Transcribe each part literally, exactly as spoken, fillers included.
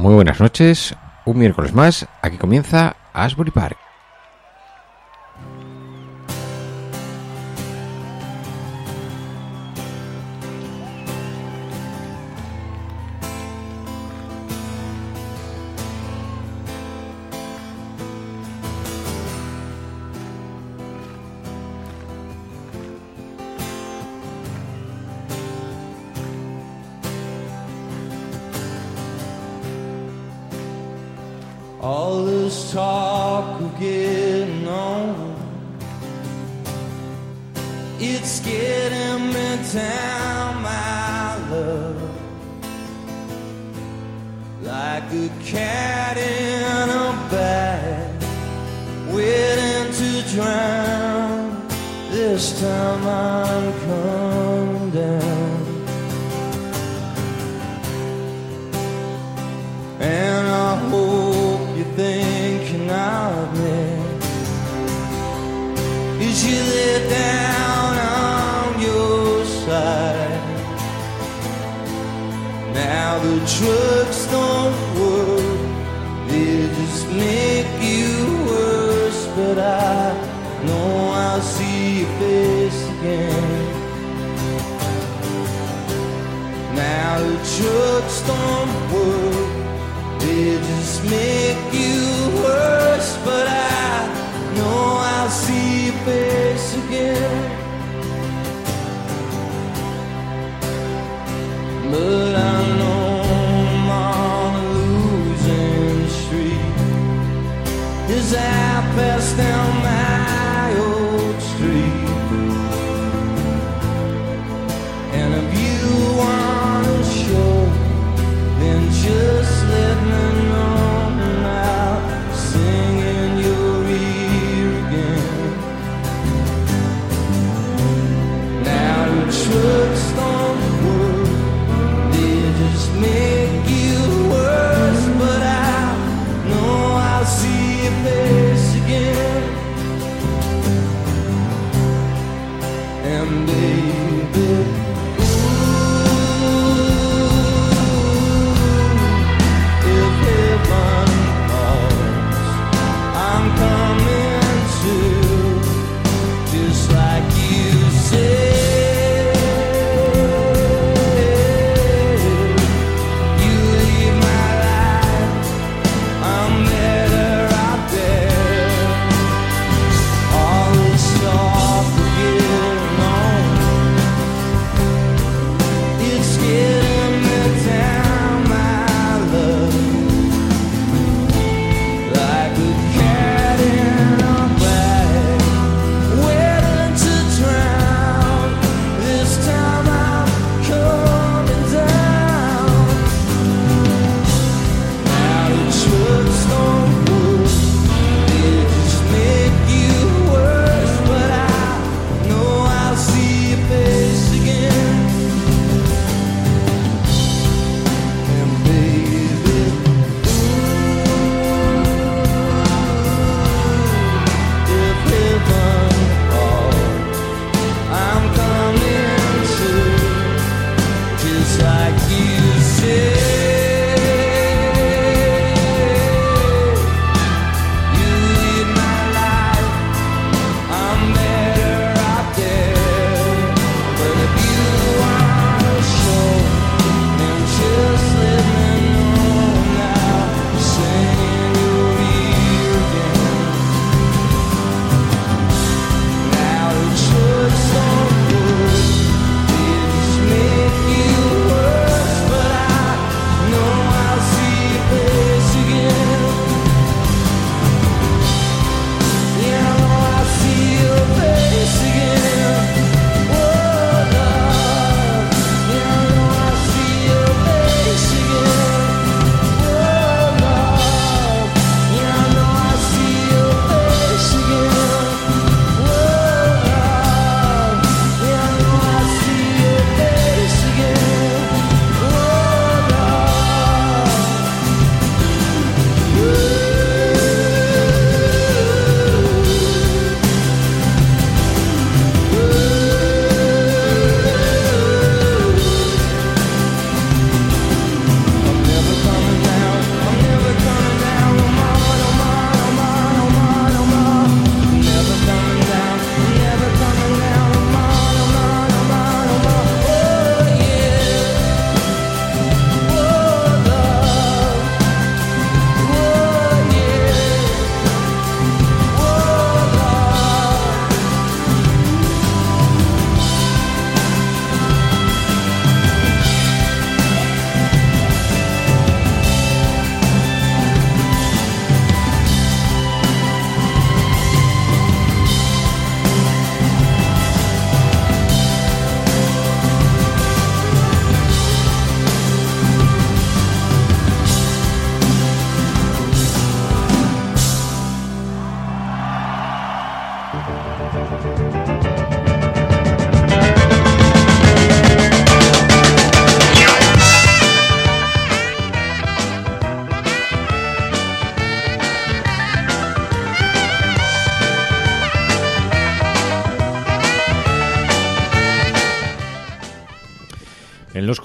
Muy buenas noches, un miércoles más, aquí comienza Asbury Park. All this talk of getting on, it's getting me down, my love, like a cat in a bag, waiting to drown. This time I'm coming down, and I hope thinking of me as you lay down on your side. Now the drugs don't work, they just make you worse, but I know I'll see your face again. Now the drugs don't work, they just make you worse, but I know I'll see your face again. But I know I'm on a losing streak as I pass down my old street. And if you wanna show, then just let me know, and I'll sing in your ear again. Now the trucks don't work, they just make you worse, but I know I'll see your face again.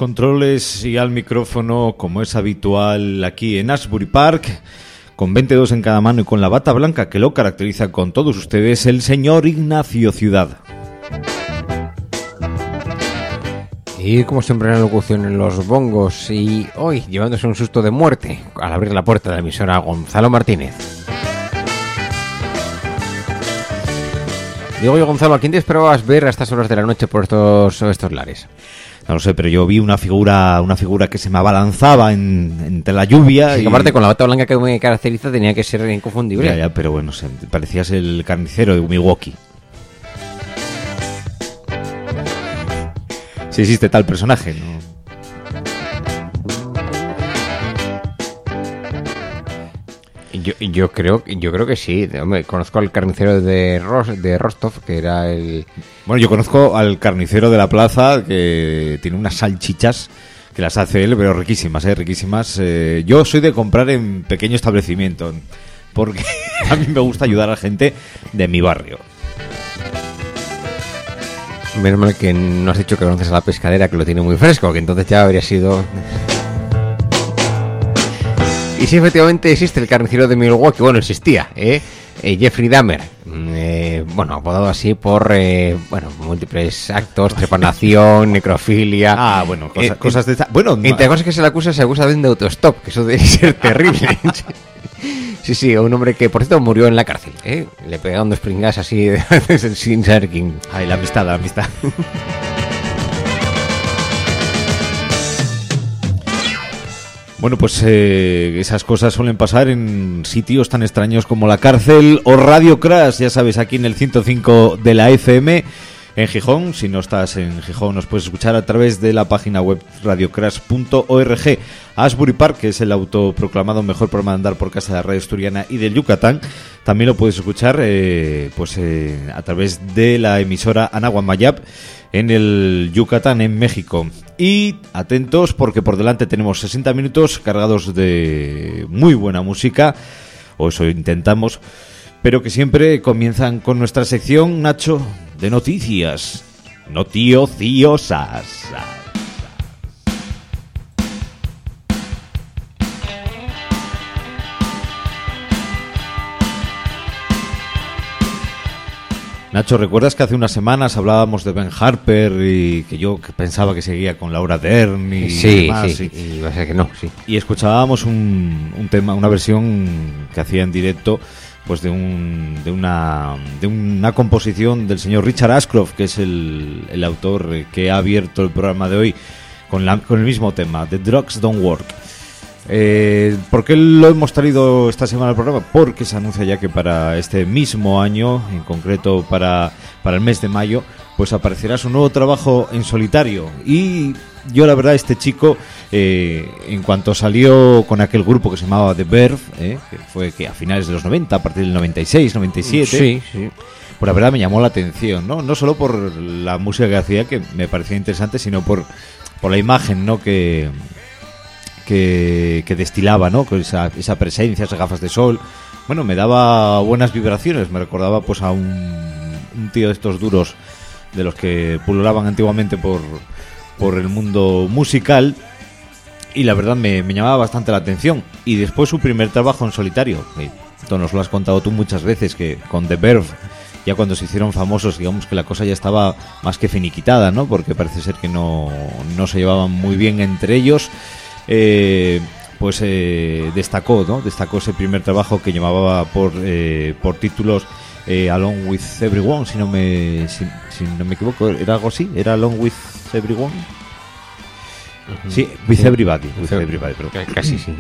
controles y al micrófono, como es habitual aquí en Asbury Park, con veintidós en cada mano y con la bata blanca que lo caracteriza con todos ustedes, el señor Ignacio Ciudad. Y como siempre en la locución en los bongos, y hoy llevándose un susto de muerte al abrir la puerta de la emisora, Gonzalo Martínez. Digo yo, Gonzalo, ¿a quién te esperabas ver a estas horas de la noche por estos, estos lares? No lo sé, pero yo vi una figura una figura que se me abalanzaba en, entre la lluvia. Sí, y... aparte con la bata blanca que me caracteriza tenía que ser inconfundible. Ya, ya, pero bueno, parecías el carnicero de Milwaukee. Si existe tal personaje, ¿no? Yo, yo creo yo creo que sí. Hombre, conozco al carnicero de, Ros, de Rostov, que era el... Bueno, yo conozco al carnicero de la plaza, que tiene unas salchichas que las hace él, pero riquísimas, ¿eh? Riquísimas. Eh, yo soy de comprar en pequeño establecimiento, porque a mí me gusta ayudar a la gente de mi barrio. Menos mal que no has dicho que conoces a la pescadera, que lo tiene muy fresco, que entonces ya habría sido... Y sí, efectivamente existe el carnicero de Milwaukee. Bueno, existía, ¿eh? eh Jeffrey Dahmer, eh, bueno, apodado así por, eh, bueno, múltiples actos, trepanación, necrofilia... Ah, bueno, cosa, eh, cosas de esta... Bueno, entre cosas que se le acusa, se acusa de autostop, que eso debe ser terrible. Sí, sí, un hombre que, por cierto, murió en la cárcel, ¿eh? Le pegaron dos pringas así sin saber quién. Ay, la amistad, la amistad. Bueno, pues eh, esas cosas suelen pasar en sitios tan extraños como la cárcel o Radio Crash, ya sabes, aquí en el ciento cinco de la F M en Gijón. Si no estás en Gijón, nos puedes escuchar a través de la página web radio crash punto org. Asbury Park, que es el autoproclamado mejor programa de andar por casa de la radio asturiana y del Yucatán, también lo puedes escuchar eh, pues eh, a través de la emisora Anahuamayap en el Yucatán, en México. Y atentos, porque por delante tenemos sesenta minutos cargados de muy buena música, o eso intentamos, pero que siempre comienzan con nuestra sección, Nacho, de noticias noticiosas. Nacho, ¿recuerdas que hace unas semanas hablábamos de Ben Harper y que yo pensaba que seguía con Laura Dern y sí, demás? Sí, y, y va a ser que no, sí. Y escuchábamos un, un tema, una versión que hacía en directo, pues de un de una de una composición del señor Richard Ashcroft, que es el, el autor que ha abierto el programa de hoy con la, con el mismo tema, The Drugs Don't Work. Eh, ¿Por qué lo hemos traído esta semana al programa? Porque se anuncia ya que para este mismo año, en concreto para, para el mes de mayo, pues aparecerá su nuevo trabajo en solitario. Y yo, la verdad, este chico, eh, en cuanto salió con aquel grupo que se llamaba The Verve, eh, que fue que a finales de los noventa, a partir del noventa y seis, noventa y siete, sí, sí. Pues la verdad me llamó la atención, ¿no? No solo por la música que hacía, que me parecía interesante, sino por, por la imagen, ¿no? Que... Que, que destilaba, ¿no? Con esa, esa presencia, esas gafas de sol. Bueno, me daba buenas vibraciones. Me recordaba pues a un, un tío de estos duros de los que pululaban antiguamente por, por el mundo musical. Y la verdad me, me llamaba bastante la atención. Y después su primer trabajo en solitario. Esto nos lo has contado tú muchas veces, que con The Verve, ya cuando se hicieron famosos, digamos que la cosa ya estaba más que finiquitada, ¿no? Porque parece ser que no, no se llevaban muy bien entre ellos. Eh, pues eh, destacó, ¿no? Destacó ese primer trabajo que llamaba por eh, por títulos eh, Along with Everyone, si no me si, si no me equivoco, era algo así, era Along with Everyone. Uh-huh. Sí, with sí. Everybody, with everybody, pero casi sí.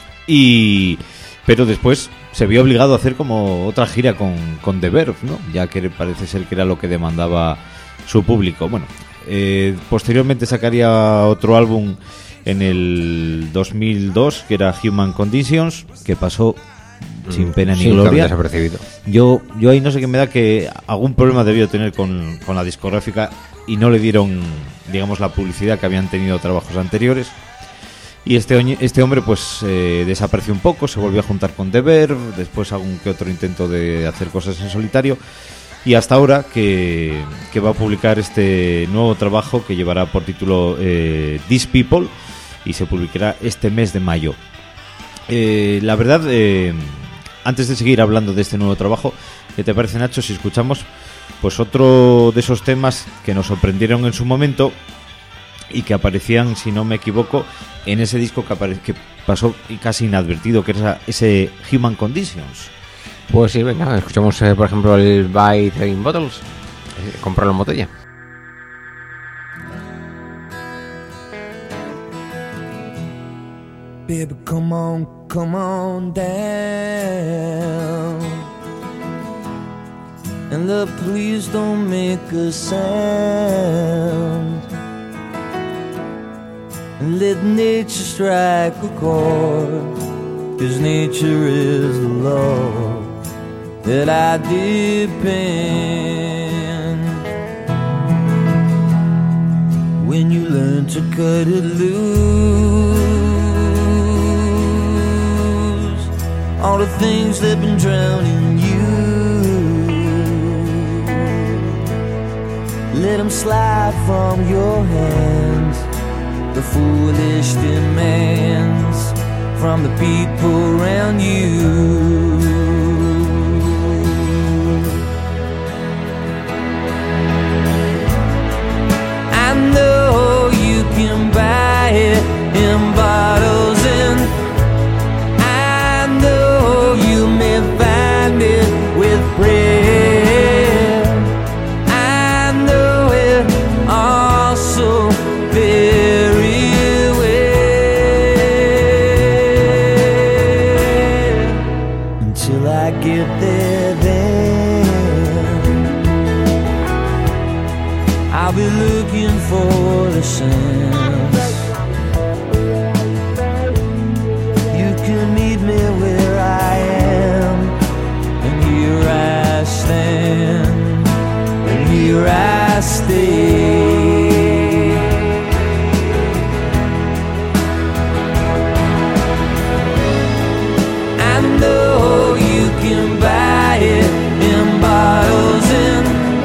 Y pero después se vio obligado a hacer como otra gira con con The Verve, ¿no? Ya que parece ser que era lo que demandaba su público. Bueno, eh, posteriormente sacaría otro álbum en el dos mil dos, que era Human Conditions, que pasó sin pena ni sí, gloria. Desapercibido. Yo, yo ahí no sé qué me da, que algún problema debió tener con, con la discográfica y no le dieron, digamos, la publicidad que habían tenido trabajos anteriores. Y este, este hombre pues eh, desapareció un poco, se volvió a juntar con The Verve, después algún que otro intento de hacer cosas en solitario. y hasta ahora que, que va a publicar este nuevo trabajo que llevará por título eh, These People y se publicará este mes de mayo. Eh, la verdad, eh, antes de seguir hablando de este nuevo trabajo, ¿qué te parece, Nacho, si escuchamos pues otro de esos temas que nos sorprendieron en su momento y que aparecían, si no me equivoco, en ese disco que, apare- que pasó casi inadvertido, que era ese Human Conditions? Pues sí, venga, escuchamos eh, por ejemplo el Buy Train Bottles, eh, comprarlo en botella. Baby, come on, come on down. And look, please don't make a sound. And let nature strike a chord, 'cause nature is the law that I depend. When you learn to cut it loose, all the things that been drowning you, let them slide from your hands. The foolish demands from the people around you. I know you can buy it in bottles, and I know you may find it with bread. I know it also very well. Until I get there, then I'll be looking for the sense. You can meet me where I am, and here I stand, and here I stay. I know you can buy it in bottles, and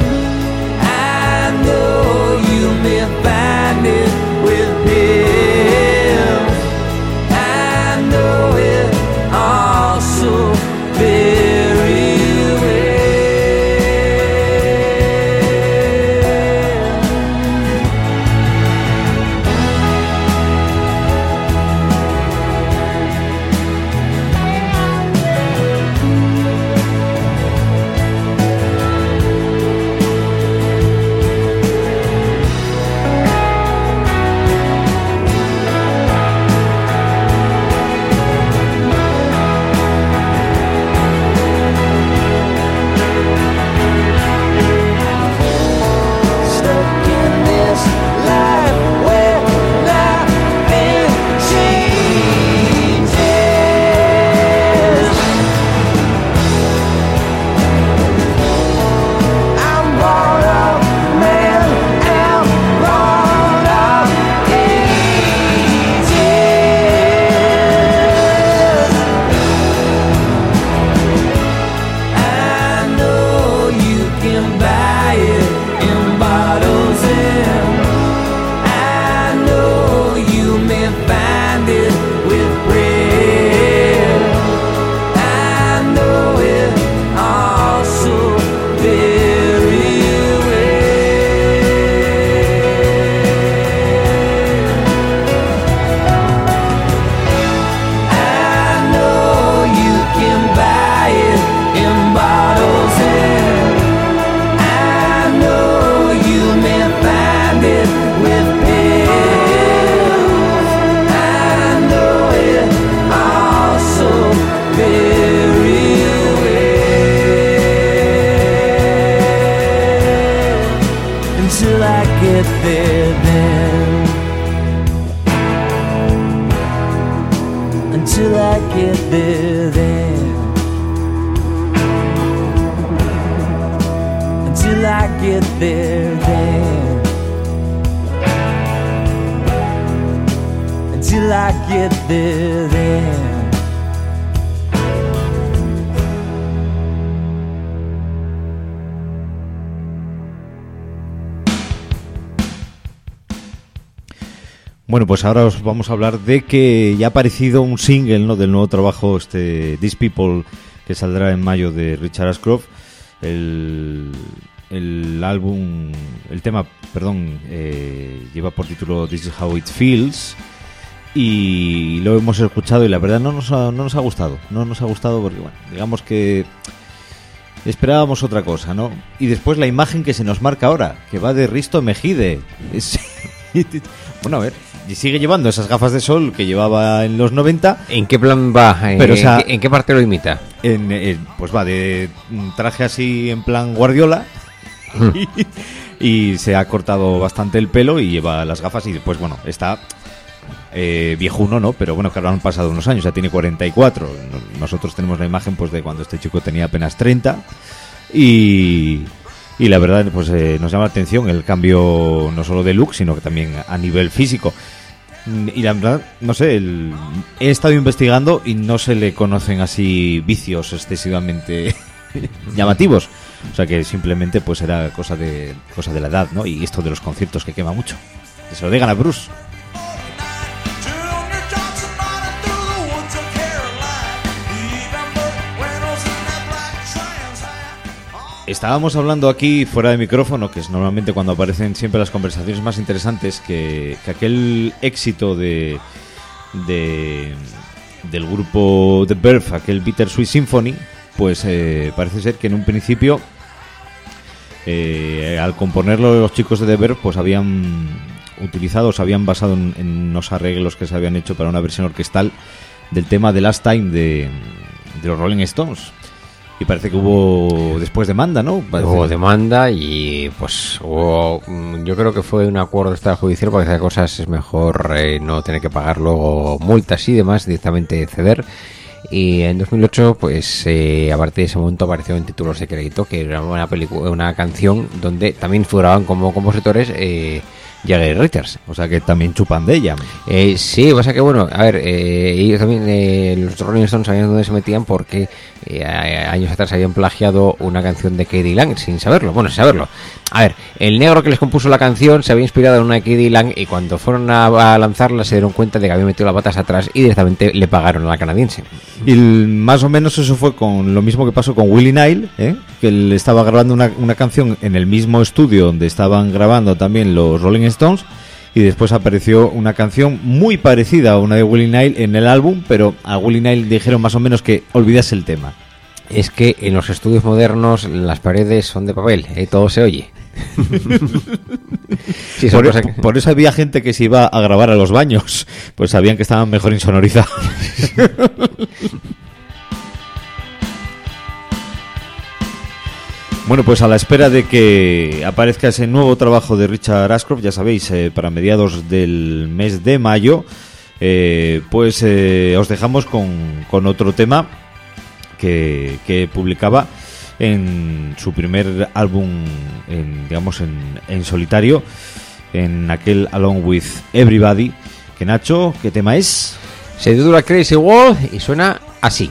I know you may find it with pills. I know it also very stuck in this life where nothing changes. I'm born of man and born of ages. I know you can buy it in bottles, and I know you may find it with bread. I know it also very well. I know you can buy it in bottles, and I know you may find it with pills. I know it also very well. Until I get there, then until I get there, then until I get there, then until I get there, then Bueno, pues ahora os vamos a hablar de que ya ha aparecido un single, ¿no?, del nuevo trabajo, este These People, que saldrá en mayo, de Richard Ashcroft. El, el álbum, el tema, perdón, eh, lleva por título This Is How It Feels. Y lo hemos escuchado y la verdad no nos ha, no nos ha gustado. No nos ha gustado porque, bueno, digamos que esperábamos otra cosa, ¿no? Y después la imagen que se nos marca ahora, que va de Risto Mejide. Es, bueno, a ver, y sigue llevando esas gafas de sol que llevaba en los noventa. ¿En qué plan va? Pero, ¿En, o sea, qué, ¿En qué parte lo imita? En, en, pues va de traje así en plan Guardiola. y, y se ha cortado bastante el pelo y lleva las gafas y después, bueno, está... Eh, viejuno, ¿no? Pero bueno, claro, han pasado unos años, ya tiene cuarenta y cuatro. Nosotros tenemos la imagen pues de cuando este chico tenía apenas treinta. Y, y la verdad, pues eh, nos llama la atención el cambio no solo de look, sino que también a nivel físico. Y la verdad, no sé, el, he estado investigando y no se le conocen así vicios excesivamente llamativos. O sea que simplemente pues era cosa de, cosa de la edad, ¿no? Y esto de los conciertos que quema mucho. Que se lo digan a Bruce. Estábamos hablando aquí fuera de micrófono, que es normalmente cuando aparecen siempre las conversaciones más interesantes, que, que aquel éxito de, de del grupo The Verve, aquel Bittersweet Symphony, pues eh, parece ser que en un principio, eh, al componerlo los chicos de The Verve, pues habían utilizado, se habían basado en, en unos arreglos que se habían hecho para una versión orquestal del tema The Last Time de, de los Rolling Stones. Y parece que hubo después demanda, ¿no? Parece. Hubo demanda y pues hubo, yo creo que fue un acuerdo extrajudicial, porque esas cosas es mejor eh, no tener que pagar luego multas y demás, directamente ceder. Y en dos mil ocho, pues eh, a partir de ese momento apareció en títulos de crédito, que era una película, una canción donde también figuraban como compositores eh, Jagger y Richards. O sea que también chupan de ella. Eh, sí, pasa que bueno, a ver, eh, ellos también, eh, los Rolling Stones sabían dónde se metían, porque eh, años atrás habían plagiado una canción de K.D. Lang sin saberlo, bueno, sin saberlo. A ver, el negro que les compuso la canción se había inspirado en una de K.D. Lang, y cuando fueron a, a lanzarla se dieron cuenta de que había metido las patas atrás y directamente le pagaron a la canadiense. Y el, más o menos eso fue con lo mismo que pasó con Willie Nile, ¿eh? Que él estaba grabando una, una canción en el mismo estudio donde estaban grabando también los Rolling Stones, y después apareció una canción muy parecida a una de Willie Nile en el álbum, pero a Willie Nile dijeron más o menos que olvidase el tema. Es que en los estudios modernos las paredes son de papel, ¿eh? Todo se oye. Sí, por, que... por eso había gente que se iba a grabar a los baños, pues sabían que estaban mejor insonorizados. Bueno, pues a la espera de que aparezca ese nuevo trabajo de Richard Ashcroft, ya sabéis, eh, para mediados del mes de mayo, eh, pues eh, os dejamos con, con otro tema que, que publicaba en su primer álbum, en, digamos, en, en solitario, en aquel Along With Everybody. Que Nacho, ¿qué tema es? Se titula Crazy World y suena así.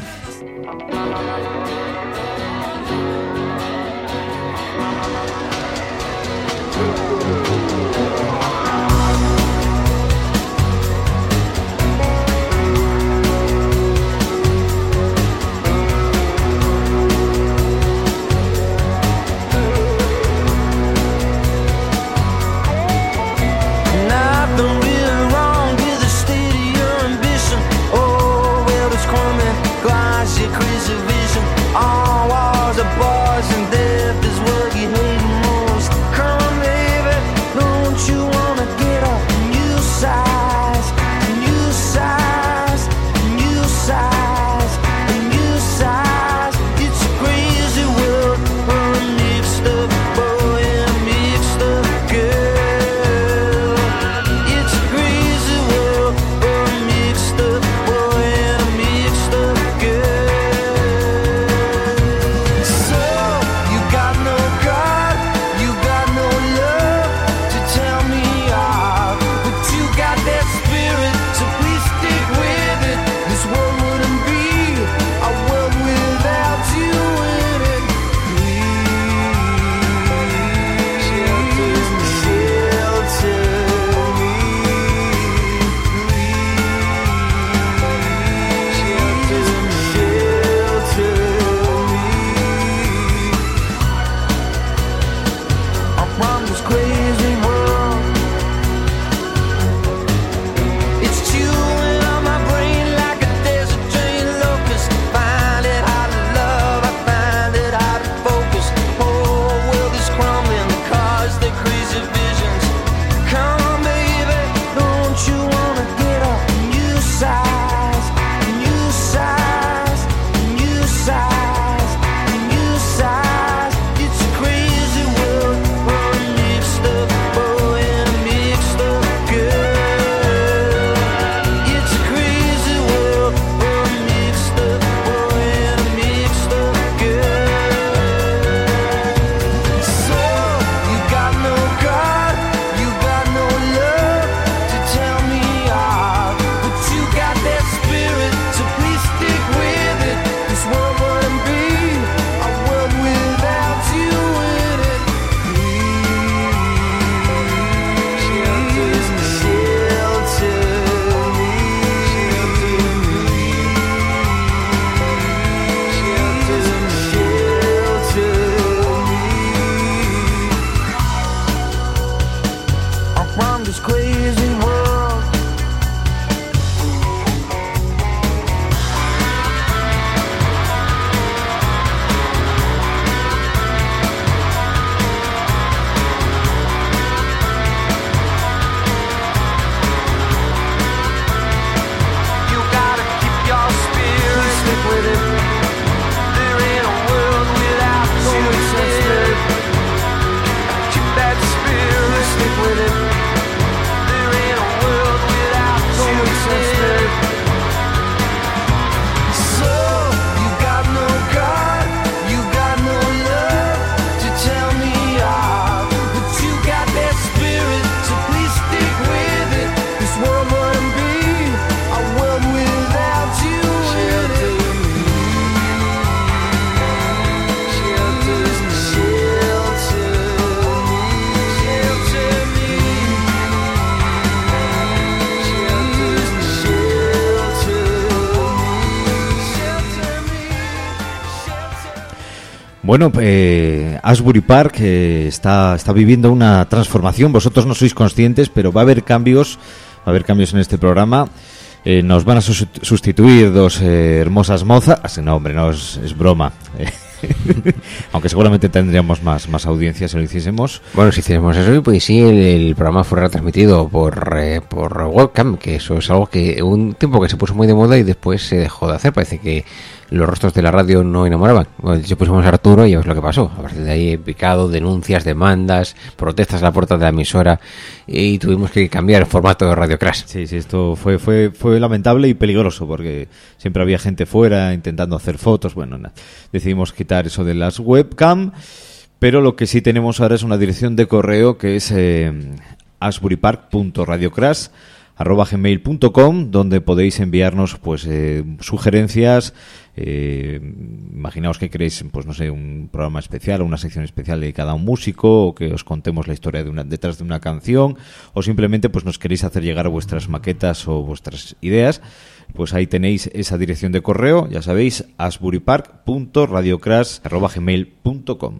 Bueno, eh, Asbury Park eh, está, está viviendo una transformación. Vosotros no sois conscientes, pero va a haber cambios, va a haber cambios en este programa. Eh, nos van a sus- sustituir dos eh, hermosas mozas. No, hombre, no es, es broma. Aunque seguramente tendríamos más, más audiencia si lo hiciésemos. Bueno, si hiciéramos eso, pues sí, el, el programa fue retransmitido por, eh, por webcam, que eso es algo que un tiempo que se puso muy de moda y después se dejó de hacer. Parece que los rostros de la radio no enamoraban. Bueno, de hecho pusimos a Arturo y ya ves lo que pasó. A partir de ahí, picado, denuncias, demandas, protestas a la puerta de la emisora, y tuvimos que cambiar el formato de Radio Crash. Sí, sí, esto fue, fue, fue lamentable y peligroso porque siempre había gente fuera intentando hacer fotos. Bueno, nada, decidimos quitar eso de las webcam, pero lo que sí tenemos ahora es una dirección de correo que es eh, asburypark punto radiocrash arroba gmail punto com, donde podéis enviarnos pues eh, sugerencias. Eh, imaginaos que queréis, pues no sé, un programa especial o una sección especial dedicada a un músico, o que os contemos la historia de una, detrás de una canción, o simplemente pues nos queréis hacer llegar vuestras maquetas o vuestras ideas. Pues ahí tenéis esa dirección de correo, ya sabéis, asburypark punto radiocrash arroba gmail punto com.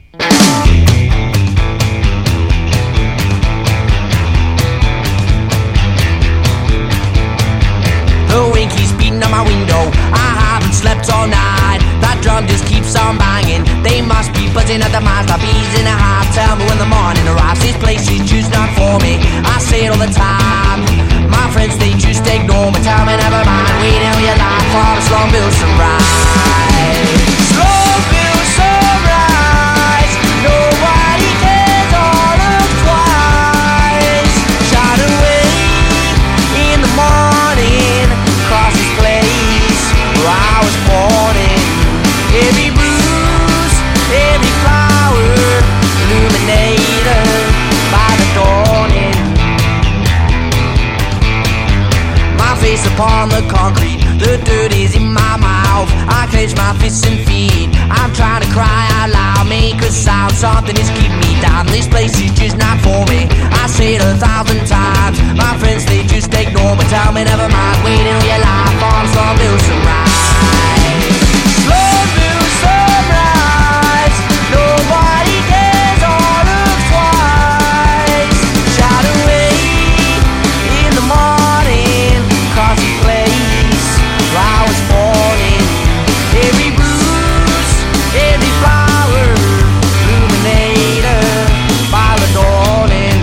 The wind keeps beating on my window. I haven't slept all night. That drum just keeps on banging. They must be buzzing at the mouth. Like bees in a hive. Tell me when the morning arrives. This place is just not for me. I say it all the time. My friends, they just ignore me. Tell me never mind. Waiting on your life for the Slumville sunrise. Slumville sunrise. Nobody cares or looks twice. Shine away in the morning. Across this place where I was born in. Every bruise, every flower, illuminated by the dawning. My face upon the concrete, the dirt is in my mouth. I clench my fists and feet. I'm trying to cry out loud, make a sound. Something is keeping me down. This place is just not for me. I say it a thousand times. My friends, they just ignore me. Tell me never mind. Waiting on your life on Slumville sunrise. Slumville sunrise. Nobody cares or looks twice. Shout away in the morning. Across the place where I was born in. Every bruise, every flower, illuminated by the dawning.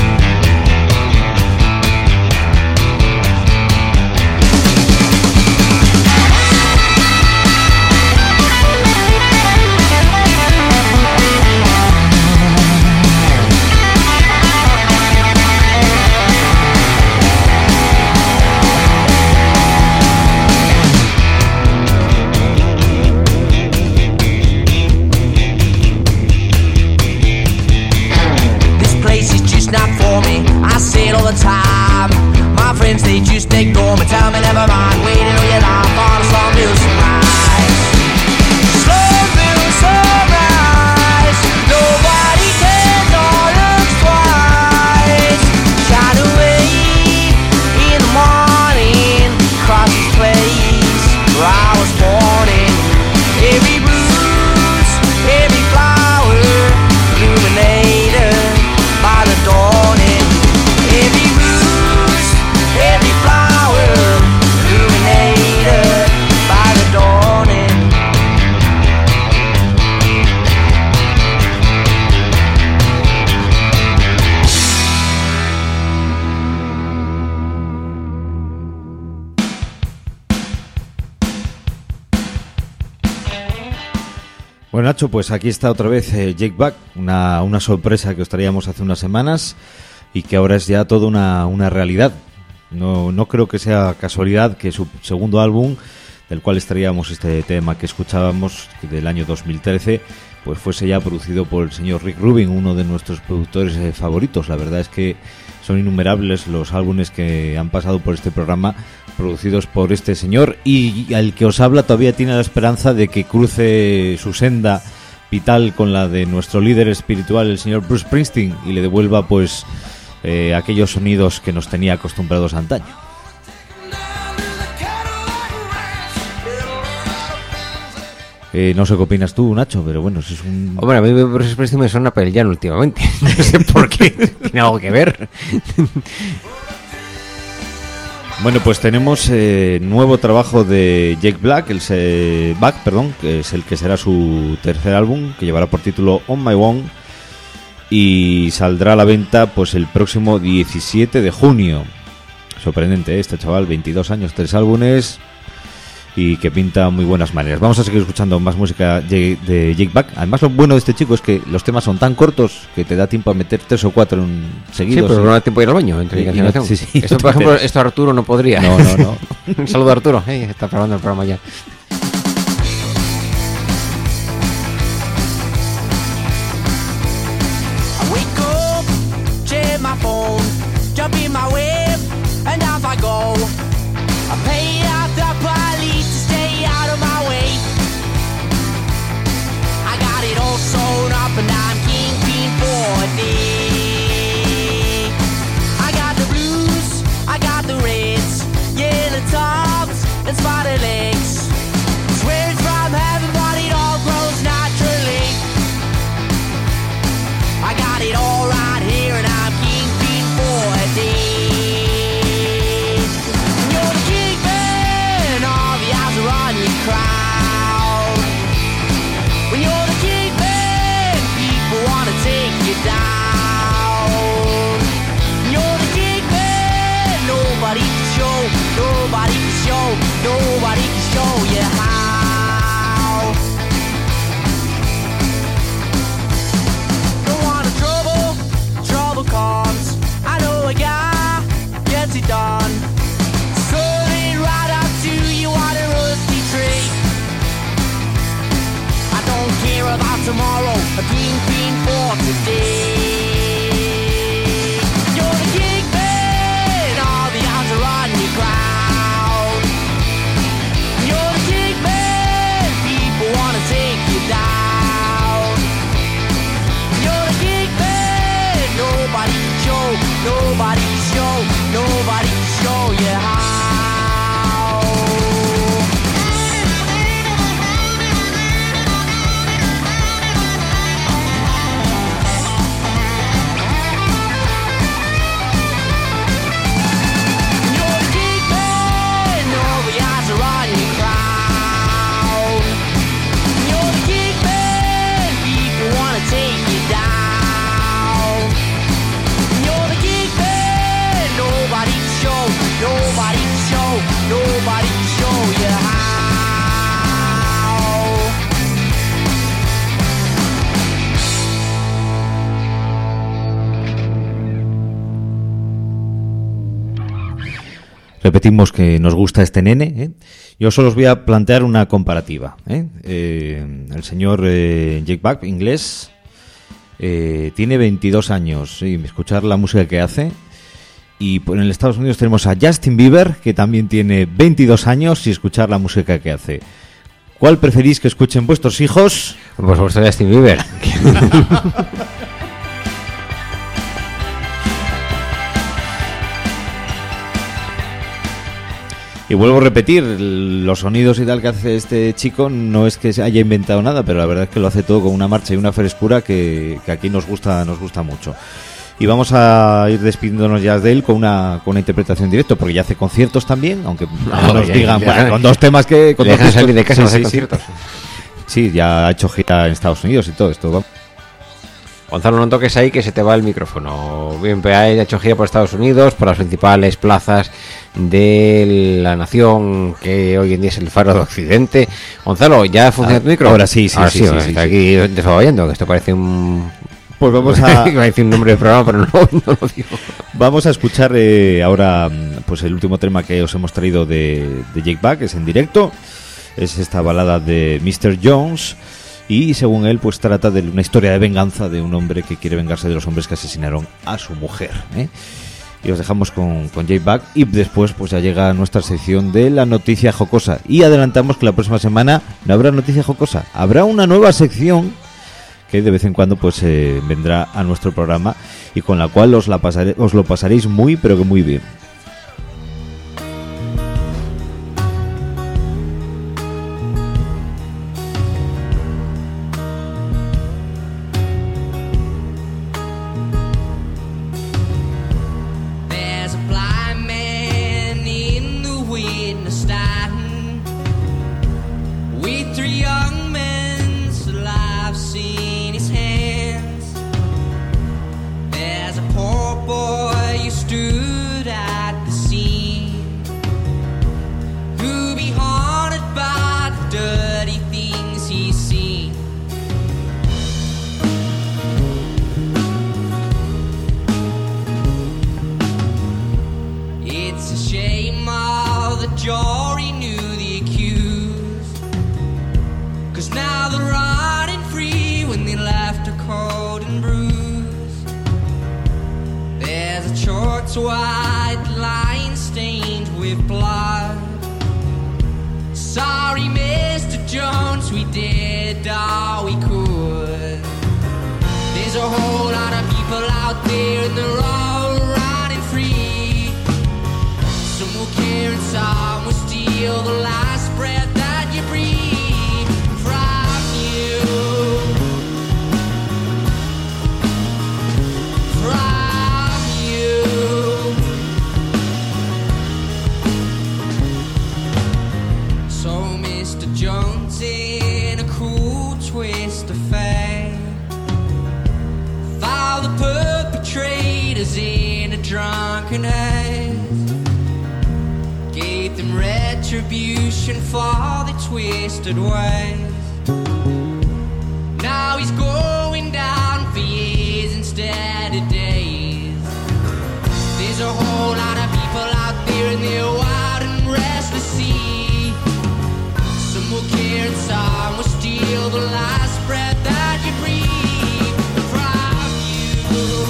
This place is just not for me. I say it all the time. My friends, they just ignore me. Tell me never mind. Waiting on your life on a Slumville sunrise. Slumville sunrise. Nobody cares or looks twice. Shine away in the morning. Across this place where I was born in. Every bruise, every flower, illuminated by the dawning. Every bruise, every flower, illuminated by the dawning. Bueno, Nacho, pues aquí está otra vez eh, Jake Buck, una, una sorpresa que os traíamos hace unas semanas y que ahora es ya toda una, una realidad. No, no creo que sea casualidad que su segundo álbum, del cual extraíamos este tema que escuchábamos del año dos mil trece, pues fuese ya producido por el señor Rick Rubin, uno de nuestros productores eh, favoritos. La verdad es que son innumerables los álbumes que han pasado por este programa producidos por este señor, y al que os habla todavía tiene la esperanza de que cruce su senda vital con la de nuestro líder espiritual, el señor Bruce Springsteen, y le devuelva pues eh, aquellos sonidos que nos tenía acostumbrados antaño. Eh, no sé qué opinas tú, Nacho, pero bueno, eso es un... Hombre, a mí Bruce Springsteen me suena Pearl Jam últimamente. No sé por qué. Tiene algo que ver. Bueno, pues tenemos eh, nuevo trabajo de Jake Black, el se... Black, perdón, que es el que será su tercer álbum, que llevará por título On My Own, y saldrá a la venta pues el próximo diecisiete de junio. Sorprendente, ¿eh? Este chaval, veintidós años, tres álbumes, y que pinta muy buenas maneras. Vamos a seguir escuchando más música de Jake Black. Además, lo bueno de este chico es que los temas son tan cortos que te da tiempo a meter tres o cuatro en seguidos. Sí, pero no da tiempo de ir al baño entre canción y canción. Sí, sí, esto, por ejemplo, esto Arturo no podría. No, no, no. Un saludo a Arturo. Hey, está grabando el programa ya. I wake up, check my phone, jump in my web, and off I go. I pay out the police to stay out of my way. I got it all sewn up and I'm kingpin for a day. I got the blues, I got the reds, yellow tops and spotted legs. Swear it's from heaven but it all grows naturally. I got it all right here and I'm kingpin for a day. You're the kingpin of the Azarani crowd. When you're the kingpin, people wanna take you down. You're the kingpin, nobody can show, nobody can show, nobody can show you how. Don't want no trouble, trouble comes. I know a guy gets it done. Strolling right up to you on a rusty tree. I don't care about tomorrow, a kingpin for today. You're the kingpin of the Azarani crowd. You're the kingpin, people wanna take you down. You're the kingpin, nobody can show, nobody can show, nobody can show you how. You're the kingpin of the Azarani crowd. You're the kingpin, people wanna take you down. You're the kingpin, nobody can show, nobody can show, nobody can show you how. Repetimos que nos gusta este nene, ¿eh? Yo solo os voy a plantear una comparativa, ¿eh? Eh, el señor eh, Jake Black, inglés, eh, tiene veintidós años, ¿sí? Escuchar la música que hace. Y pues, en el Estados Unidos tenemos a Justin Bieber, que también tiene veintidós años, y escuchar la música que hace. ¿Cuál preferís que escuchen vuestros hijos? Por supuesto, Justin Bieber. Y vuelvo a repetir, los sonidos y tal que hace este chico no es que se haya inventado nada, pero la verdad es que lo hace todo con una marcha y una frescura que, que aquí nos gusta, nos gusta mucho. Y vamos a ir despidiéndonos ya de él con una, con una interpretación en directo, porque ya hace conciertos también, aunque no, nos ya, digan, ya, bueno, con dos temas que... Con dejan dos salir de casa, sí, sí, sí, conciertos. Sí, ya ha hecho gira en Estados Unidos y todo esto. Gonzalo, no toques ahí que se te va el micrófono. Bien, ha hecho gira por Estados Unidos, por las principales plazas de la nación, que hoy en día es el faro de Occidente. Gonzalo, ¿ya funciona ah, tu micro? Ahora sí, sí, ahora sí, sí, sí, sí, sí, está sí. aquí desfaballando, que esto parece un... Pues vamos a... Iba a decir un nombre de programa, pero no, no lo digo. Vamos a escuchar eh, ahora pues el último tema que os hemos traído de, de Jake Black, es en directo. Es esta balada de mister Jones. Y según él, pues trata de una historia de venganza de un hombre que quiere vengarse de los hombres que asesinaron a su mujer, ¿eh? Y os dejamos con, con Jake Black. Y después pues ya llega nuestra sección de la noticia jocosa. Y adelantamos que la próxima semana no habrá noticia jocosa. Habrá una nueva sección que de vez en cuando pues eh, vendrá a nuestro programa y con la cual os, la pasaré, os lo pasaréis muy pero que muy bien. three young men still I've seen his hands. There's a poor boy who stood at the scene, who'll be haunted by the dirty things he's seen. It's a shame all the jury knew the accused, 'cause now they're running free when they left her cold and bruised. There's a short white line stained with blood. Sorry, Mister Jones, we did all we could. There's a whole lot of people out there and they're all running free. Some will care and some will steal the last breath that you breathe from you. From you. So Mister Jones, in a cool twist of fate, found the perpetrators in a drunken haze, gave them retribution for their twisted ways. Now he's going down for years instead of days. There's a whole lot of people out there in their wild and restless sea. Some will care and some will steal the last breath that you breathe from you.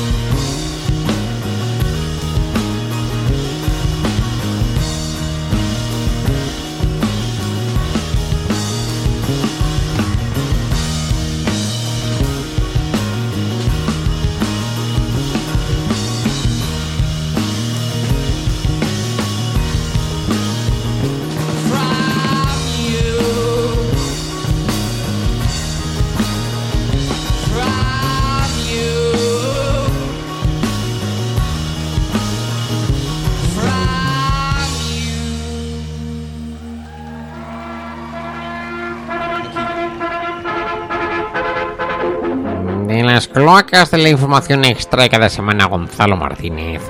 De las cloacas de la información extrae cada semana Gonzalo Martínez.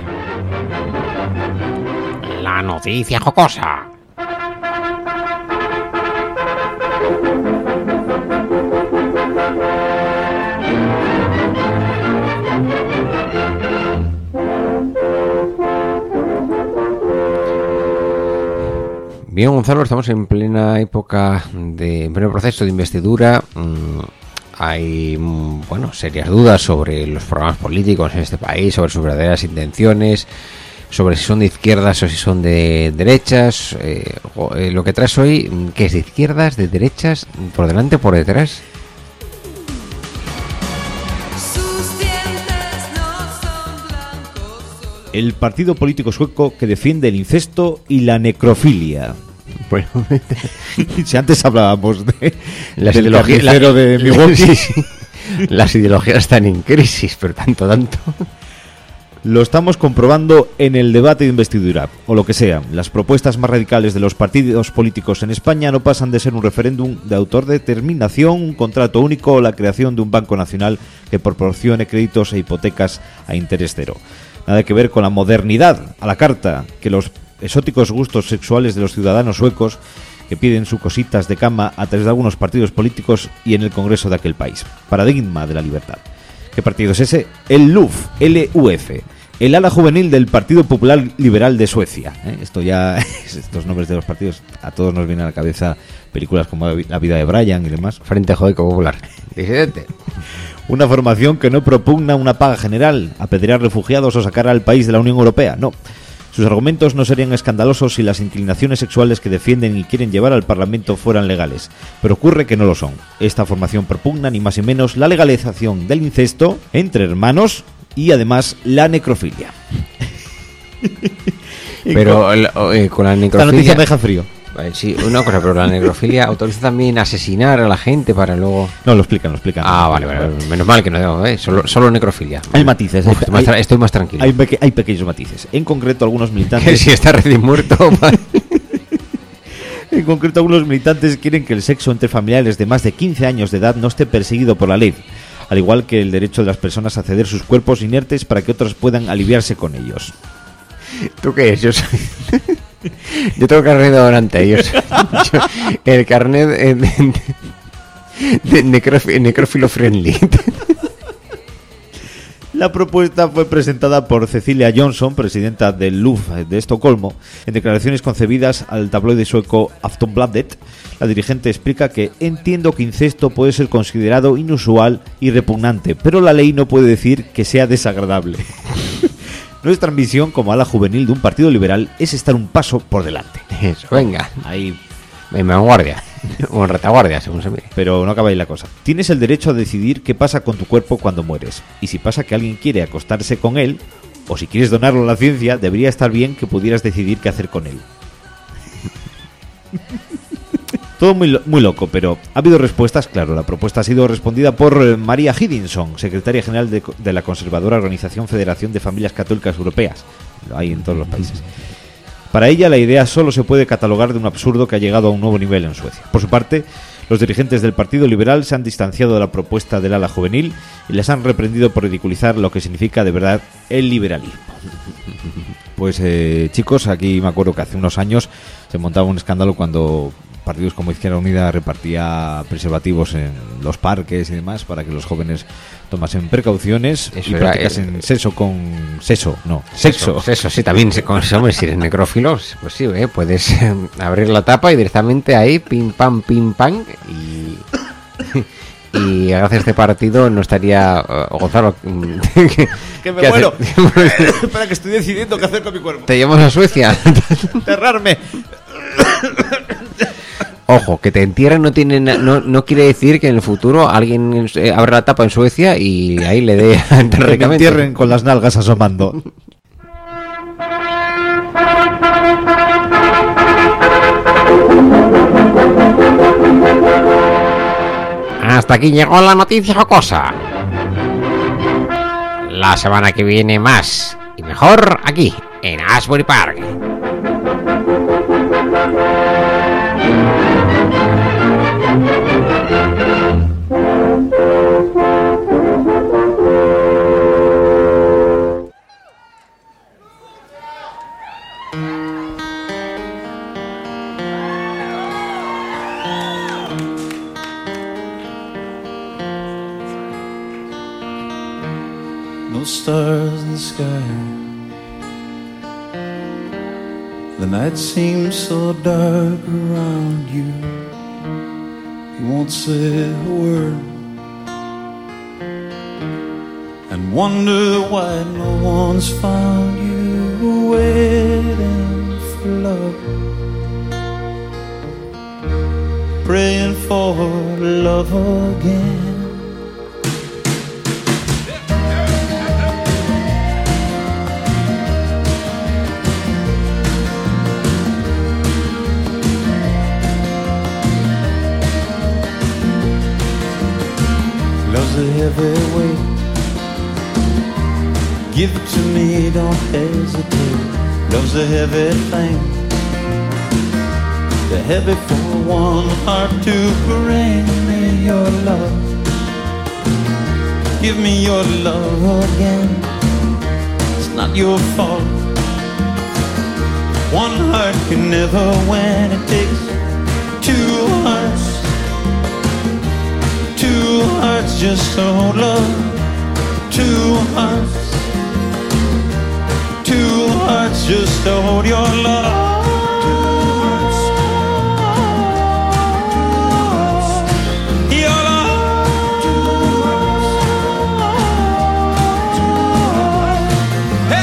La noticia jocosa. Bien, Gonzalo, estamos en plena época de en pleno proceso de investidura. Hay, bueno, serias dudas sobre los programas políticos en este país, sobre sus verdaderas intenciones, sobre si son de izquierdas o si son de derechas. Eh, eh, lo que traes hoy, ¿qué es de izquierdas, de derechas, por delante o por detrás? El partido político sueco que defiende el incesto y la necrofilia. Bueno, si antes hablábamos de las del ideologías carnicero de Milwaukee, sí, sí. Las ideologías están en crisis, pero tanto, tanto. Lo estamos comprobando en el debate de investidura, o lo que sea. Las propuestas más radicales de los partidos políticos en España no pasan de ser un referéndum de autodeterminación, un contrato único o la creación de un banco nacional que proporcione créditos e hipotecas a interés cero. Nada que ver con la modernidad a la carta que los exóticos gustos sexuales de los ciudadanos suecos que piden sus cositas de cama a través de algunos partidos políticos y en el Congreso de aquel país. Paradigma de la libertad. ¿Qué partido es ese? El L U F, L U F, el ala juvenil del Partido Popular Liberal de Suecia. ¿Eh? Esto ya, estos nombres de los partidos, a todos nos vienen a la cabeza películas como La vida de Brian y demás. Frente Joico Popular. Disidente. Una formación que no propugna una paga general, apedrear refugiados o sacar al país de la Unión Europea, no. Sus argumentos no serían escandalosos si las inclinaciones sexuales que defienden y quieren llevar al Parlamento fueran legales, pero ocurre que no lo son. Esta formación propugna ni más ni menos la legalización del incesto entre hermanos y además la necrofilia. Pero con, eh, con la necrofilia... Esta noticia me deja frío. Vale, sí, una cosa, pero la necrofilia autoriza también asesinar a la gente para luego... No, lo explican, lo explican. Ah, vale, vale, vale. Menos mal que no, ¿eh? Solo, solo necrofilia. Hay matices. Uf, estoy, hay, más, estoy más tranquilo. Hay, peque, hay pequeños matices. En concreto, algunos militantes... Que si está recién muerto... En concreto, algunos militantes quieren que el sexo entre familiares de más de quince años de edad no esté perseguido por la ley, al igual que el derecho de las personas a ceder sus cuerpos inertes para que otros puedan aliviarse con ellos. ¿Tú qué es? Yo soy... Yo tengo carnet de donante. Yo soy... yo... El carnet de, de, de necrof... necrófilo friendly. La propuesta fue presentada por Cecilia Johnson, presidenta del L U F de Estocolmo. En declaraciones concebidas al tabloide sueco Aftonbladet, la dirigente explica que entiendo que incesto puede ser considerado inusual y repugnante, pero la ley no puede decir que sea desagradable. Nuestra ambición como ala juvenil de un partido liberal es estar un paso por delante. Eso, venga. Ahí... En vanguardia. O en retaguardia, según se mire. Pero no acaba ahí la cosa. Tienes el derecho a decidir qué pasa con tu cuerpo cuando mueres. Y si pasa que alguien quiere acostarse con él, o si quieres donarlo a la ciencia, debería estar bien que pudieras decidir qué hacer con él. Todo muy, lo- muy loco, pero ha habido respuestas, claro. La propuesta ha sido respondida por eh, María Hidinson, secretaria general de, de la conservadora Organización Federación de Familias Católicas Europeas. Lo hay en todos los países. Para ella, la idea solo se puede catalogar de un absurdo que ha llegado a un nuevo nivel en Suecia. Por su parte, los dirigentes del Partido Liberal se han distanciado de la propuesta del ala juvenil y les han reprendido por ridiculizar lo que significa de verdad el liberalismo. Pues eh, chicos, aquí me acuerdo que hace unos años se montaba un escándalo cuando partidos como Izquierda Unida repartía preservativos en los parques y demás para que los jóvenes tomasen precauciones. Eso y era, practicasen eh, sexo con... Sexo, no, sexo. Eso, eso sí, también, se- con- hombre, si eres necrófilo, pues sí, ¿eh? Puedes eh, abrir la tapa y directamente ahí, pim, pam, pim, pam, y... Y gracias a este partido no estaría uh, Gonzalo. que, ¡Que me que muero! hace- Espera, que estoy decidiendo qué hacer con mi cuerpo. Te llevamos a Suecia. ¡Enterrarme! Ojo, que te entierren no tiene na- no, no quiere decir que en el futuro alguien eh, abra la tapa en Suecia y ahí le dé Que me enterrecamente. entierren con las nalgas asomando. Hasta aquí llegó la noticia jocosa. La semana que viene más y mejor aquí en Asbury Park. No stars in the sky. The night seems so dark around you. You won't say a word and wonder why no one's found you waiting for love, praying for love again. Love's a heavy weight. Give it to me, don't hesitate. Love's a heavy thing. Too heavy for one heart to bring me your love. Give me your love again. It's not your fault. One heart can never win. It takes two hearts. Two hearts just to hold love. Two hearts. Two hearts just to hold your love. Your love. Hey.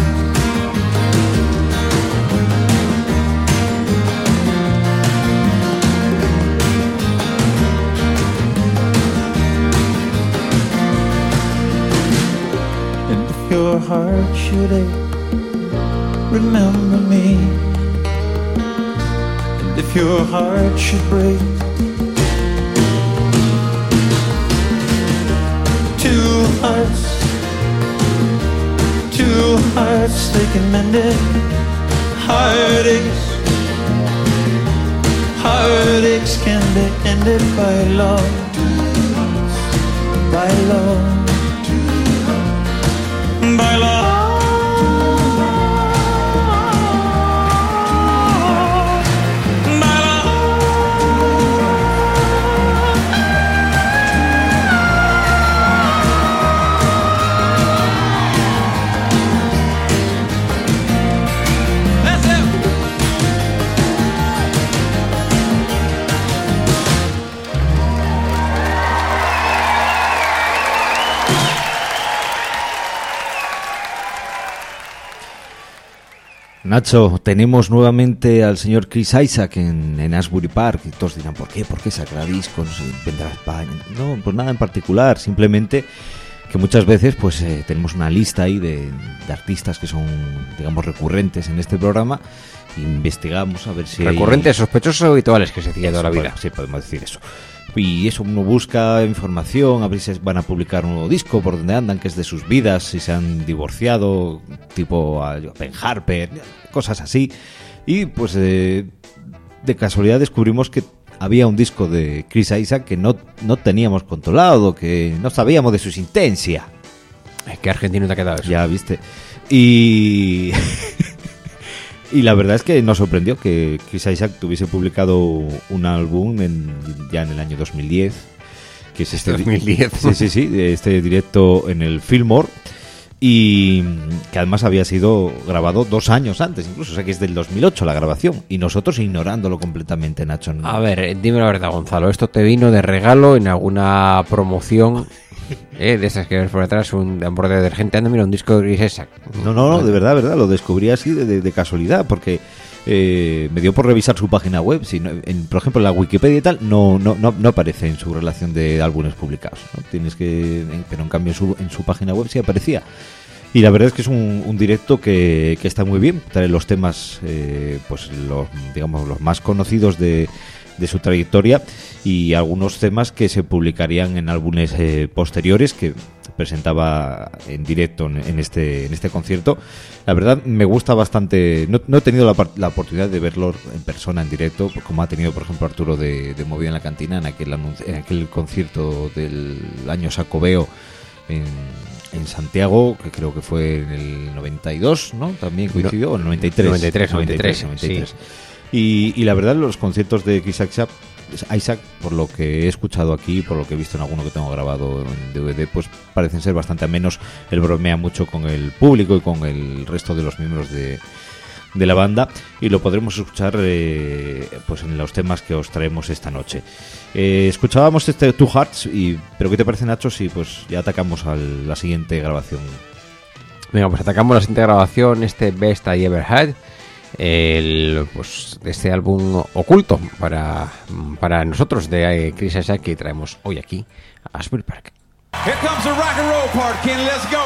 And if your heart should ache, remember me. And if your heart should break, two hearts, two hearts, they can mend it. Heartaches, heartaches can be ended by love, by love, by love. Nacho, tenemos nuevamente al señor Chris Isaak en, en Asbury Park y todos dirán, ¿por qué? ¿Por qué sacará discos? ¿Vendrá a España? No, pues nada en particular, simplemente que muchas veces pues eh, tenemos una lista ahí de, de artistas que son, digamos, recurrentes en este programa. Investigamos a ver si recurrente, hay... sospechosos habituales que se sigue toda la vida. Sí, podemos decir eso. Y eso, uno busca información, a ver si van a publicar un nuevo disco, por dónde andan, qué es de sus vidas, si se han divorciado, tipo a Ben Harper, cosas así. Y pues eh, de casualidad descubrimos que había un disco de Chris Isaak que no, no teníamos controlado, que no sabíamos de su existencia. ¿Qué argentino te ha quedado eso? Ya, viste. Y... Y la verdad es que nos sorprendió que Chris Isaak tuviese publicado un álbum en, ya en el año dos mil diez, que es este dos mil diez. Sí, sí, sí, este directo en el Fillmore, y que además había sido grabado dos años antes, incluso, o sea que es del dos mil ocho la grabación, y nosotros ignorándolo completamente, Nacho. A ver, dime la verdad, Gonzalo, ¿esto te vino de regalo en alguna promoción? Eh, de esas que ves por atrás, un tambor de detergente, anda, mira, un disco de Chris Isaak. No, no, no, de verdad, de verdad, lo descubrí así de, de, de casualidad, porque eh, me dio por revisar su página web. Si no, en, por ejemplo, en la Wikipedia y tal, no, no, no, no aparece en su relación de álbumes publicados, ¿no? Tienes que, pero en cambio en su, en su página web sí aparecía. Y la verdad es que es un, un directo que, que está muy bien, trae los temas, eh, pues los, digamos, los más conocidos de de su trayectoria y algunos temas que se publicarían en álbumes eh, posteriores que presentaba en directo en, en este en este concierto. La verdad me gusta bastante. No, no he tenido la, la oportunidad de verlo en persona, en directo, como ha tenido por ejemplo Arturo de, de Movida en la Cantina en aquel anuncio, en aquel concierto del año Sacobeo en, en Santiago, que creo que fue en el noventa y dos, ¿no? También coincidió, no, en el noventa y tres. noventa y tres, noventa y tres, noventa y tres. Sí. Y, y la verdad, los conciertos de Chris Isaak, Isaac, por lo que he escuchado aquí, por lo que he visto en alguno que tengo grabado en D V D, pues parecen ser bastante amenos. Él bromea mucho con el público y con el resto de los miembros de, de la banda, y lo podremos escuchar eh, pues en los temas que os traemos esta noche. Eh, escuchábamos este Two Hearts, y, pero ¿qué te parece, Nacho, si pues ya atacamos a la siguiente grabación? Venga, pues atacamos la siguiente grabación, este Best I Ever Had. El, pues este álbum oculto para, para nosotros de Chris Isaak, que traemos hoy aquí a Asbury Park. Here comes the rock and roll part, Ken, let's go.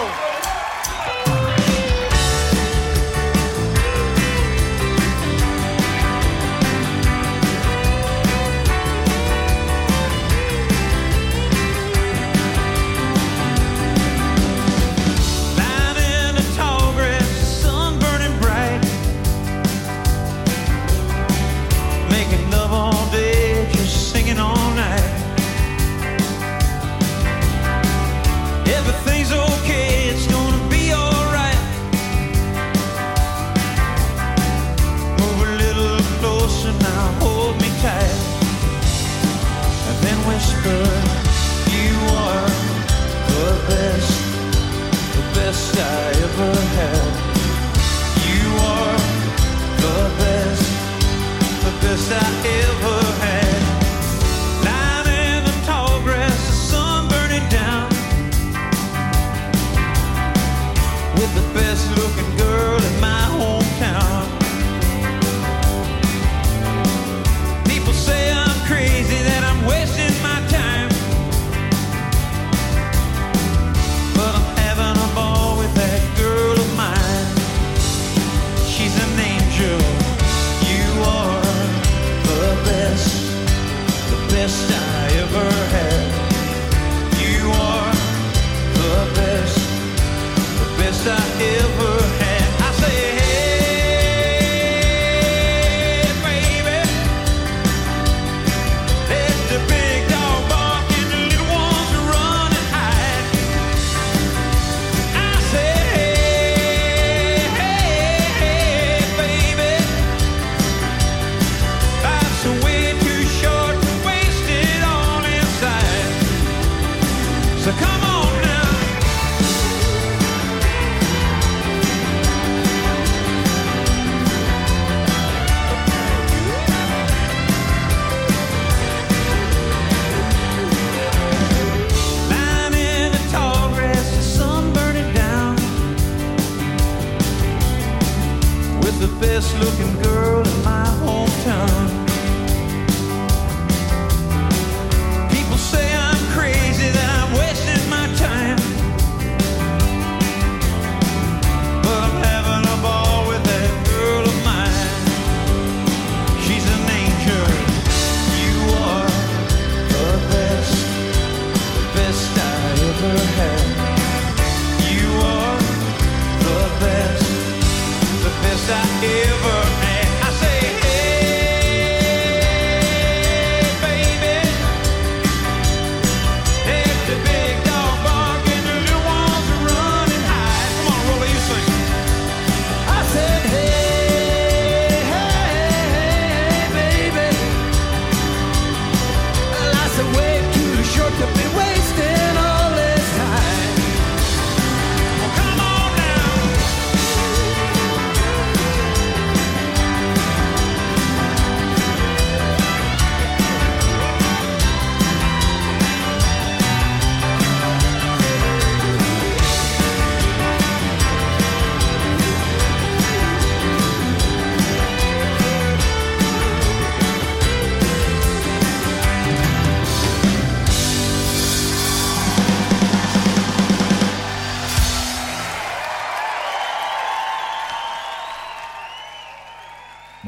Everything's okay, it's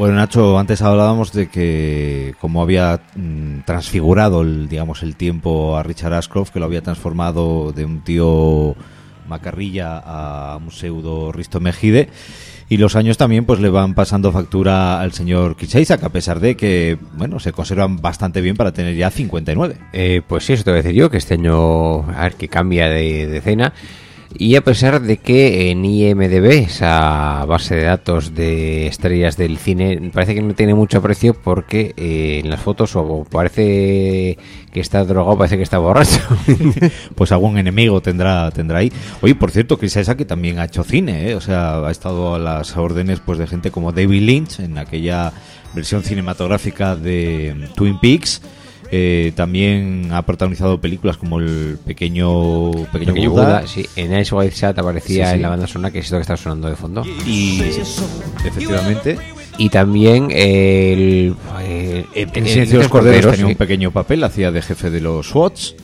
Bueno, Nacho, antes hablábamos de que como había mm, transfigurado el, digamos, el tiempo a Richard Ashcroft, que lo había transformado de un tío macarrilla a un pseudo Risto Mejide, y los años también pues le van pasando factura al señor Chris Isaak, a pesar de que, bueno, se conservan bastante bien para tener ya cincuenta y nueve. Eh, pues sí, eso te voy a decir yo, que este año, a ver, que cambia de decena. Y a pesar de que en I M D B, esa base de datos de estrellas del cine, parece que no tiene mucho aprecio porque eh, en las fotos o parece que está drogado, parece que está borracho. Pues algún enemigo tendrá tendrá ahí. Oye, por cierto, Chris Isaak que también ha hecho cine, ¿eh? O sea, ha estado a las órdenes pues de gente como David Lynch en aquella versión cinematográfica de Twin Peaks. Eh, también ha protagonizado películas como El Pequeño Pequeño, Pequeño Buda. Buda, sí, en Ice White Shot aparecía Sí, sí. en la banda sonora, que es esto que está sonando de fondo. Y efectivamente Y también el, el, en el- Silencio de el- los Corderos tenía sí. un pequeño papel, hacía de jefe de los SWATs.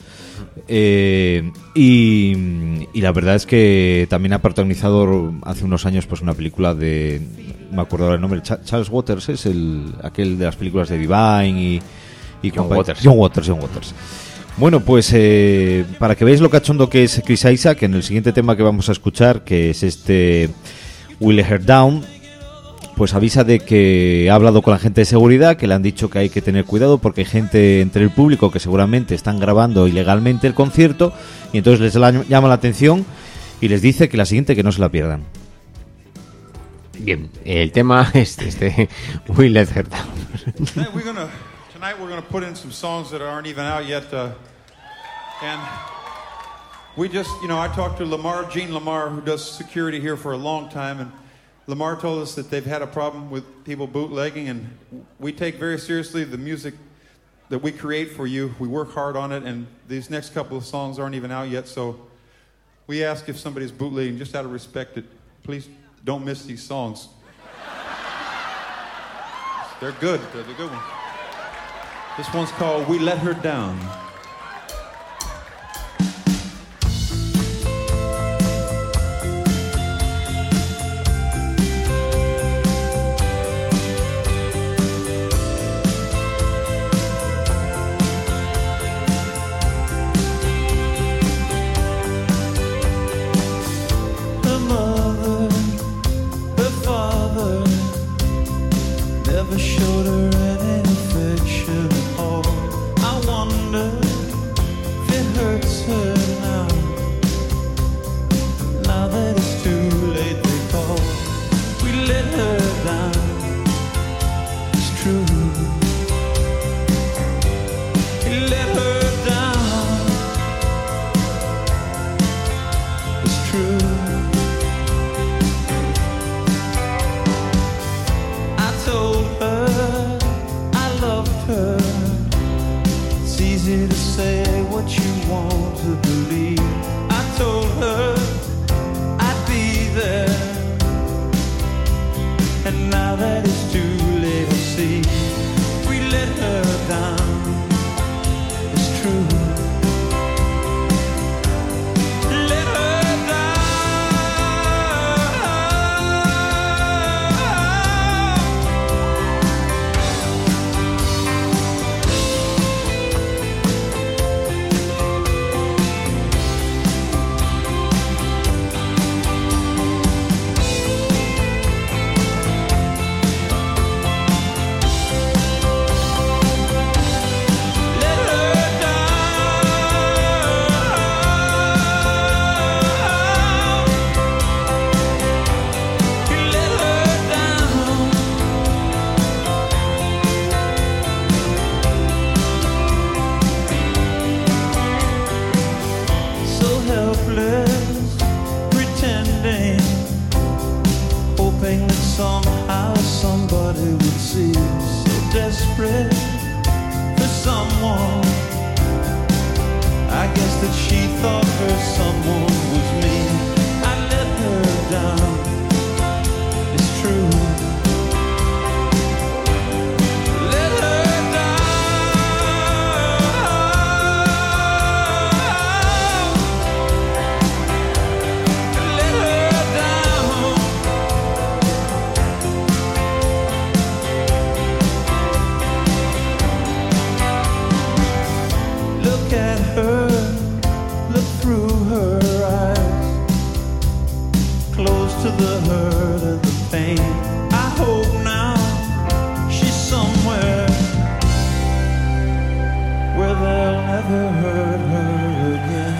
Eh, y, y la verdad es que también ha protagonizado hace unos años pues una película de, no me acuerdo ahora el nombre, Cha- Charles Waters, es el aquel de las películas de Divine y, y John compa- Waters. John Waters, John Waters. Bueno, pues eh, para que veáis lo cachondo que es Chris Isaak, en el siguiente tema que vamos a escuchar, que es este Will Let Her Down, pues avisa de que ha hablado con la gente de seguridad, que le han dicho que hay que tener cuidado porque hay gente entre el público que seguramente están grabando ilegalmente el concierto, y entonces les la- llama la atención y les dice que la siguiente que no se la pierdan. Bien, el tema es este Will Let Her Down. Tonight we're gonna tonight we're gonna put in some songs that aren't even out yet, uh, and we just, you know, I talked to Lamar, Gene Lamar, who does security here for a long time, and Lamar told us that they've had a problem with people bootlegging, and we take very seriously the music that we create for you. We work hard on it, and these next couple of songs aren't even out yet, so we ask if somebody's bootlegging, just out of respect, that please don't miss these songs. They're good. They're the good ones. This one's called We Let Her Down. Her mother, her father never showed her any affection. Oh, I wonder if it hurts her now. Now that it's too late, they call. We let her down. It's true. We let her down. It's true. I told her I loved her. It's easy to say what you want to believe. I told her I'd be there. And now that it's too late, I see we let her down. It's true. Let her Let her down. Let her down. So helpless, pretending, hoping that somehow somebody would see. So desperate for someone. I guess that she thought her someone was me. I let her down. It's true. Let her down. Let her down. never hurt her again.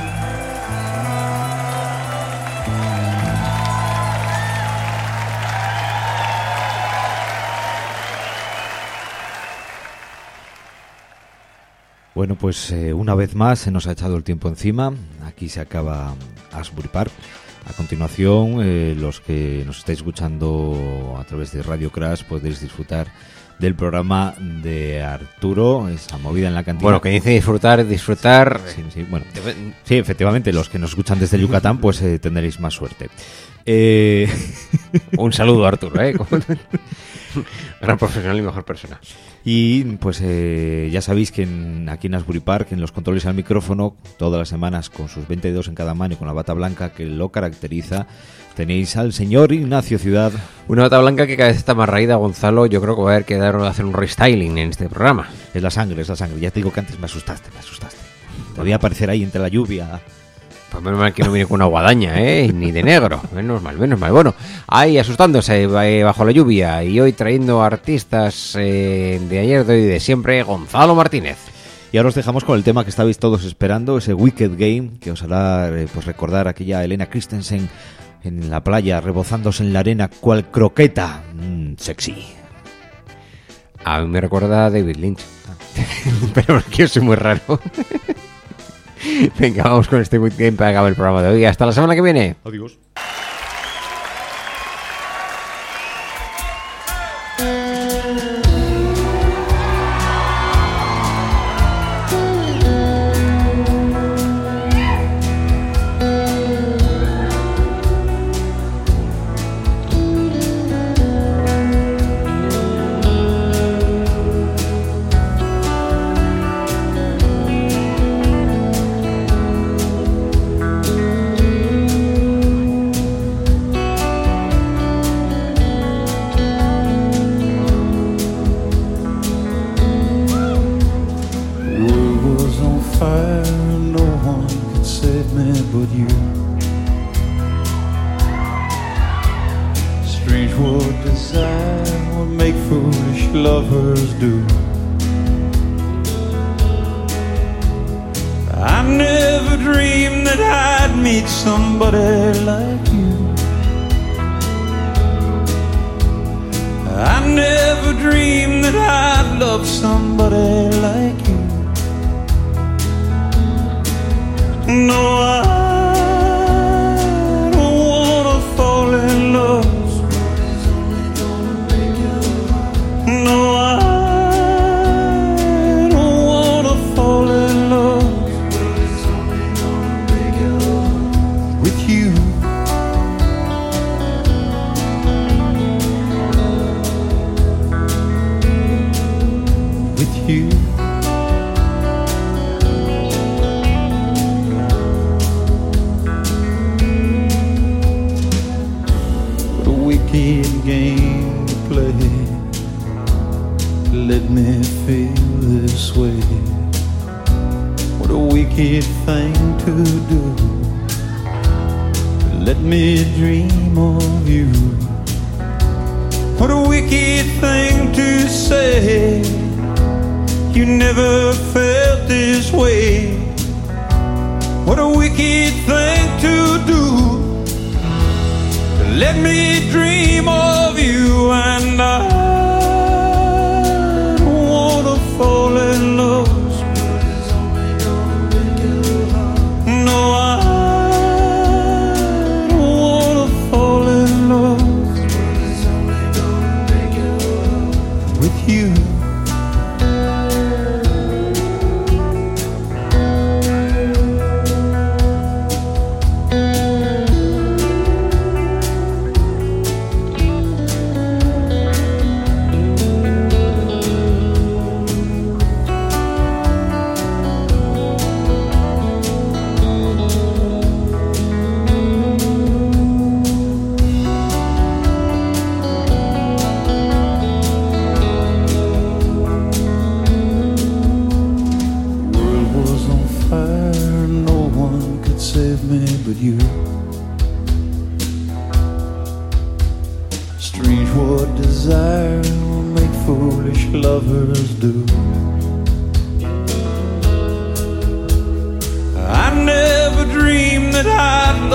Bueno, pues eh, una vez más se nos ha echado el tiempo encima. Aquí se acaba Asbury Park. A continuación, eh, los que nos estáis escuchando a través de Radio Crash podéis disfrutar del programa de Arturo, esa movida en la cantina. Bueno, que dice disfrutar, disfrutar. Sí, sí, bueno. Sí, efectivamente, los que nos escuchan desde Yucatán, pues eh, tendréis más suerte. Eh... Un saludo, Arturo, ¿eh? Gran profesional y mejor persona. Y pues eh, ya sabéis que en, aquí en Asbury Park, en los controles al micrófono, todas las semanas con sus veintidós en cada mano y con la bata blanca que lo caracteriza, tenéis al señor Ignacio Ciudad. Una bata blanca que cada vez está más raída, Gonzalo. Yo creo que va a haber que dar, hacer un restyling en este programa. Es la sangre, es la sangre. Ya te digo que antes me asustaste, me asustaste. Te voy a aparecer ahí entre la lluvia. Pues menos mal que no viene con una guadaña, ¿eh? Ni de negro. Menos mal, menos mal. Bueno, ahí asustándose eh, bajo la lluvia y hoy trayendo artistas eh, de ayer, de hoy y de siempre, Gonzalo Martínez. Y ahora os dejamos con el tema que estabais todos esperando, ese Wicked Game, que os hará eh, pues recordar a aquella Helena Christensen en la playa, rebozándose en la arena cual croqueta. Mm, sexy. A mí me recuerda a David Lynch. Pero es que yo soy muy raro. Venga, vamos con este Wicked Game para acabar el programa de hoy. Hasta la semana que viene. Adiós.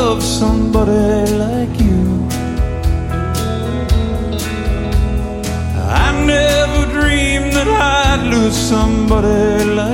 love somebody like you. I never dreamed that I'd lose somebody like